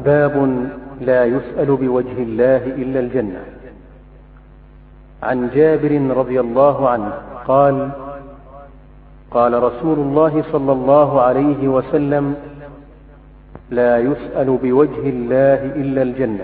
باب لا يسأل بوجه الله إلا الجنة. عن جابر رضي الله عنه قال: قال رسول الله صلى الله عليه وسلم: لا يسأل بوجه الله إلا الجنة.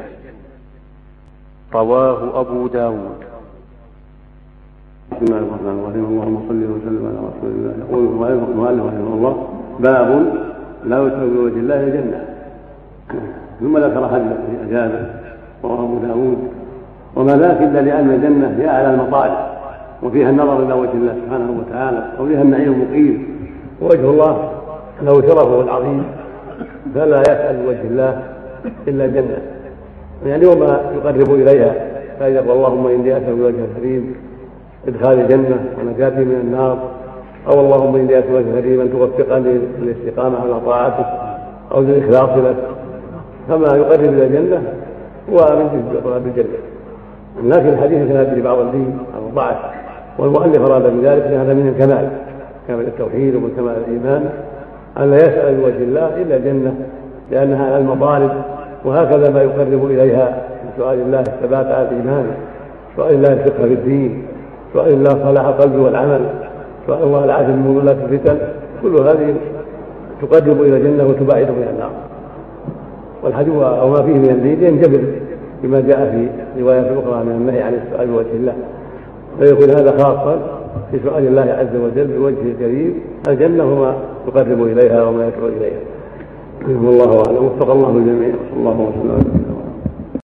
رواه أبو داود. بسم الله الرحمن الرحيم. اللهم صل وسلم على رسول الله. يقول المؤلف رحمه الله: باب لا يسأل بوجه الله إلا الجنة. ثم ذكر حديث جابر رواه أبو داود: وما ذاك إلا لأن الجنة هي أعلى المطالب، وفيها النظر إلى وجه الله سبحانه وتعالى، وفيها النعيم المقيم، ووجه الله له شرفه العظيم، فلا يسأل بوجه الله إلا الجنة، يعني وما يقرب إليها. فيقول: اللهم إني أسأل بوجه الكريم إدخال الجنة ونجاتي من النار، أو اللهم إني أسأل بوجه الكريم أن توفقني للاستقامة على طاعتك أو للإخلاص لك. فما يقرب إلى الجنة هو من جزء طلب الجنة. لكن الحديث كان به بعض الدين أو الضعف، والمؤلف أراد بذلك أن هذا من الكمال، كمال التوحيد ومن كمال الإيمان، أن لا يسأل بوجه الله إلا الجنة، لأنها على المطالب، وهكذا ما يقرب إليها من سؤال الله الثبات على الإيمان، سؤال الله الفقه في الدين، سؤال الله صلاح القلب والعمل، سؤال الله العافية من مضلات الفتن، كل هذه تقرب إلى الجنة وتباعد من النار. والحديث أو ما فيه من الدين ينجبر بما جاء في روايات أخرى من النهي عن السؤال بوجه الله، فيكون هذا خاصا في سؤال الله عز وجل بوجهه الكريم الجنة وما يقرب إليها وما يدعو إليها. والله أعلم. وفق الله الجميع. صلى الله وسلم.